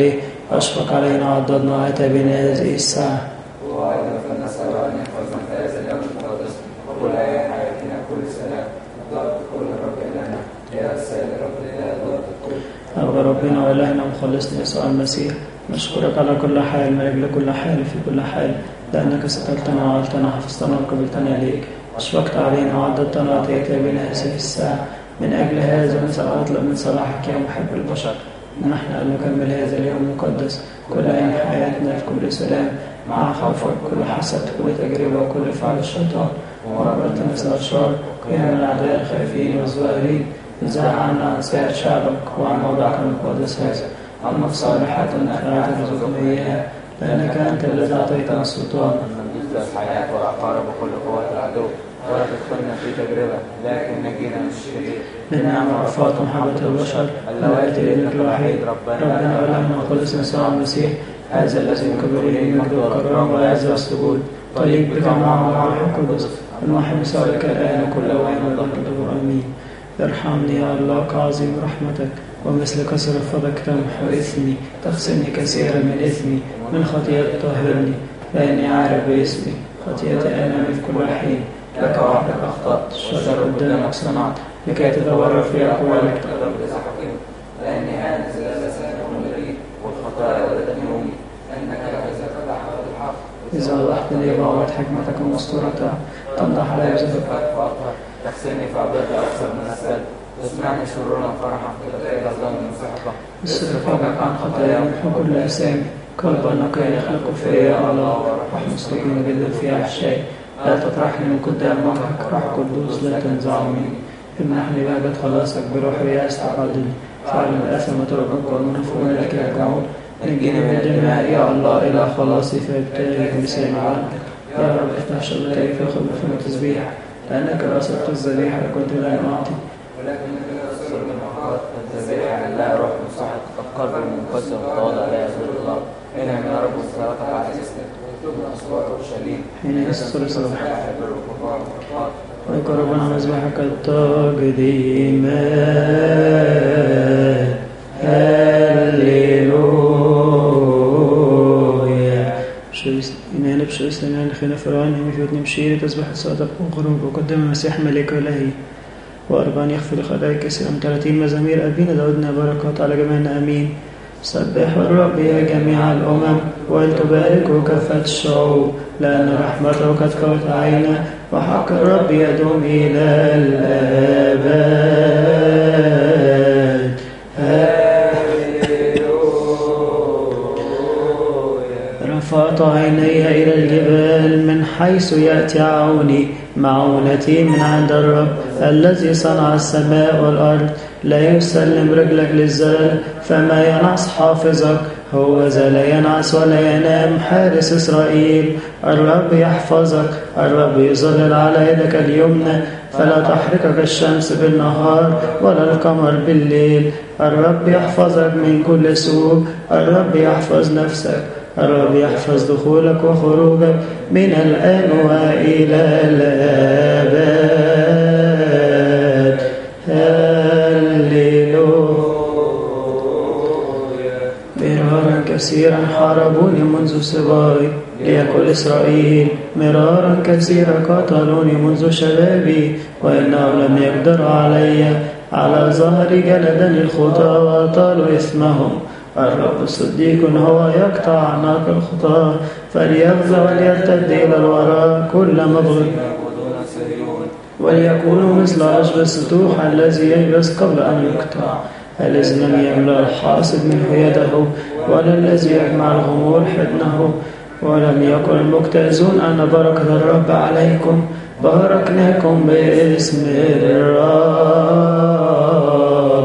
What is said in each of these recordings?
عليه واشفق علينا وعضدنا واتى بنا هذه الساعة. وأيضا فلنسأل أن يحفظنا في هذا اليوم المقدس وكل أيام حياتنا كل سلام ضبط كل رب إلهنا يا السيد رب الإله ضبط الكل. أبا ربنا وإلهنا ومخلصنا يسوع المسيح، نشكرك على كل حال، من أجل كل حال في كل حال، لأنك سترتنا وعلتنا وحفظتنا وقبلتنا إليك، أشفقت علينا وعضدتنا وأتيت بنا هذه الساعة. من أجل هذا نسأل أطلب من صلاحك يا محب البشر نحن أن نكمل هذا اليوم المقدس كل أيام حياتنا في كل سلام، مع خوفك كل حسد كل تجربة وكل فعل الشيطان ومرارة مثل الأشرار، قيام الأعداء الخائفين والزائرين، إزاء عنا عن سائر شعبك وعن موضعك المقدس هذا، عن صالحات النخلات ترزقنا إياها، لأنك أنت الذي أعطيتنا السلطان مثل الحياة والعقارب وكل قوات العدو، ولا تدخلنا في تجربة لكن نجينا من الشرير. بالنعمة وعفاة محبة البشر اللواتي لابنك الوحيد ربنا ولهنا وخلصنا يسوع المسيح، هذا الذي يقبل إليه المجد والكرامة والعز والسجود، طليق بك معه مع الروح القدس المحب سالك الآن وكل أوان والظهر آمين. ارحمني يا الله كعظيم رحمتك، ومثل كسر فضلك تمحو إثمي، تغسلني كثيرا من إثمي، من خطيئتي طهرني، فإني عارف باسمي خطيئتي أمامي في كل حين، لك وحدك أخطأت الشر قدامك صنعت، لكي تتبرر في أقوالك تقرب لسحقين، لأني أنا زلازل سيكون لي والخطايا ولدتني أمي، أنك إذا فتح الحق إذا وضحت لي بعض حكمتك ومستورتها تنضح علي بزهرك، تغسلني في عبادتي أكثر من السد، تسمعني سرورا فرحا في تدخيل أظلام من سحقة، استغفرك عن خطايا ومحو كل لساني، قلبا نقيا يخلق فيا يا الله، روح مستقيم جدا في أحشائي، لا تطرحني من قدام وجهك، روح قدوس لا تنزع مني، امنحني بهجة خلاصك بروح رياس تعقدني، فاعلم الأثم وتركك والمنافقون لك يرجعون، نجيني من الدماء يا الله إلى خلاصي فابتهج بلساني عنك، يا رب افتح شبكتي في خبر فم تسبيح، لأنك رسلت الذبيحة كنت لا أعطي، ولكنك رسول المحقات الذبيحة لا روح مصحك قلب منكسر وتواضع لا يزول الله، إنهم يا رب صلاتك على اسمك ويكتبنا أصوات أورشليم حين يسر صلاح أحب الركوع والركعات ويقربنا مذبحك التقديمات. هللويا. إيمان بشويس لنا خينا فرعون هم في ودني مشيري تسبح الصلاة وغروب وقدم المسيح ملك إلهي وأربان يغفر خطايا كثيرا 30 مزامير أبينا داودنا بركات على جميعنا آمين. سبحوا الرب يا جميع الأمم ولتباركوا كافة الشعوب، لأن رحمته قد فوت عينا وحق الرب يدوم إلى الآباد. رفعت عيني إلى الجبال من حيث يأتي عوني، معونتي من عند الرب الذي صنع السماء والأرض. لا يسلم رجلك للزلل فما ينعس حافظك، هو ذا لا ينعس ولا ينام حارس إسرائيل. الرب يحفظك، الرب يظلل على يدك اليمنى، فلا تحرقك الشمس بالنهار ولا القمر بالليل. الرب يحفظك من كل سوء، الرب يحفظ نفسك، الرب يحفظ دخولك وخروجك من الآن وإلى الآباد. هللويا. مرارا كثيرا حاربوني منذ صغري ليأكل إسرائيل، مرارا كثيرا قتلوني منذ شبابي، وإنهم لم يقدروا علي. على ظهري جلدني الخطى وأطالوا إثمهم. الرب صديق هو يقطع أعناق الخطاة، فليغزى وليرتد إلى الوراء كل مبغض، وليكونوا مثل عشب السطوح الذي ييبس قبل أن يقطع. الذي لم يملأ الحاصد منه يده، ولا الذي يجمع الغمور حضنه. ولم يكن المجتازون أن بركة الرب عليكم، باركناكم باسم الرب.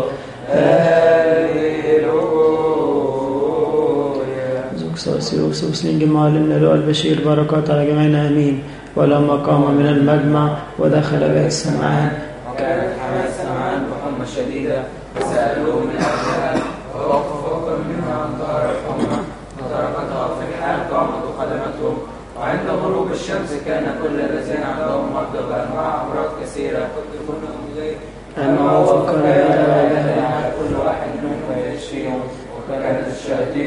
وسلم معلمنا له البشير بركات على جميعنا آمين. ولما قام من المجمع ودخل بيت سمعان، وكانت حماة سمعان بحمى شديدة، فسألوه من أجلها، فوقف منها عن ظهر الحمى، فتركتها في الحال قامت وخدمتهم. وعند غروب الشمس كان كل الذين عندهم مرضى بأنواع أمراض كثيرة يكونهم إليه، أنه فكر يدعى على كل واحد منهم ويشفيهم. وكانت الشياطين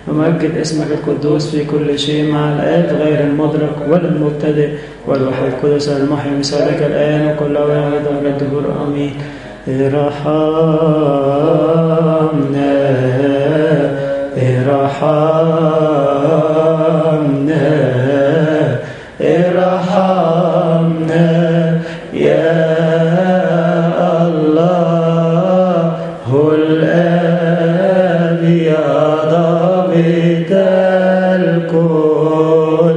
نمجد اسمك القدوس في كل شيء مع الآب غير المدرك ولا المبتدئ والروح القدس المحيي مثالك الآن وكل أوان ودهر الدهور آمين. ارحمنا ارحمنا ارحمنا يا الله الآب يا ضابط الكل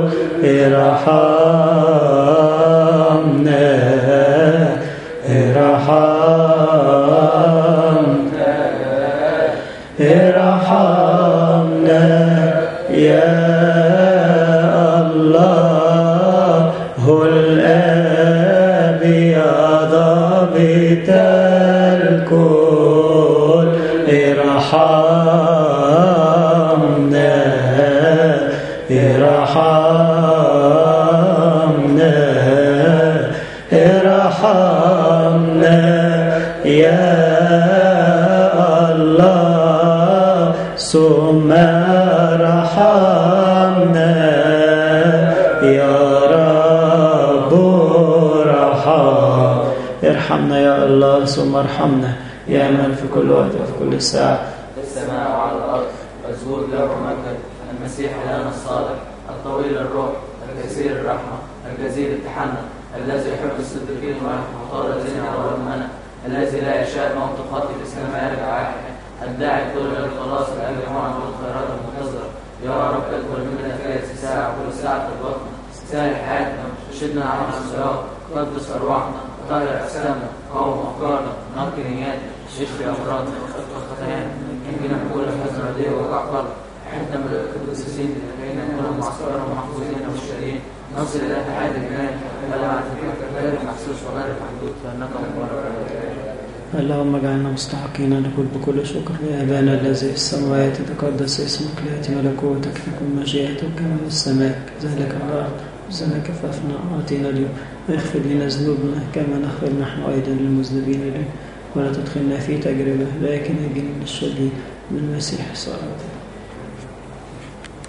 ارحمنا ارحمنا يا الله الآب يا ضابط الكل ارحمنا ارحمنا يا الله ثم رحمنا يا رب ارحمنا يا الله ثم ارحمنا يا من في كل وقت وفي كل ساعة في السماء وعلى الأرض مسجود له مجد المسيح الآن الصالح الطويل الروح الكثير الرحمة الجزيل التحنن الذي يحب الصديقين ويرحم خطايا الذين ولمنا الذي لا يشاء موت خاطئ الإسلام يرجع واحد الداعي كل الخلاص لأجل جماعة والخيرات المنتظرة يا رب اكبر منا في ساعة كل ساعة تطبقنا سهل حياتنا شدنا على الصراط قدس أرواحنا طهر أجسامنا قوم أفكارنا نقي نياتنا اشفي أمراضنا واغفر خطايانا يمكننا نقول حزن رديء ووجع قلب حتى من القدسين لكينا نكون معسكرا ومحفوظين والشريين نصل إلى اتحاد الجنان ولا معرفتك غير محسوس وغير محدود فإنك مبارك. اللهم اجعلنا مستحقين نقول بكل شكر يا أبانا الذي في السماوات يتقدس اسمك ليأتي ملكوتك تكن مشيئتك كما في السماء كذلك على الأرض خبزنا كفافنا أعطينا اليوم واغفر لنا ذنوبنا كما نغفر نحن أيضا للمذنبين إلينا ولا تدخلنا في تجربة لكن نجينا من الشرير من المسيح صلى الله عليه وسلم.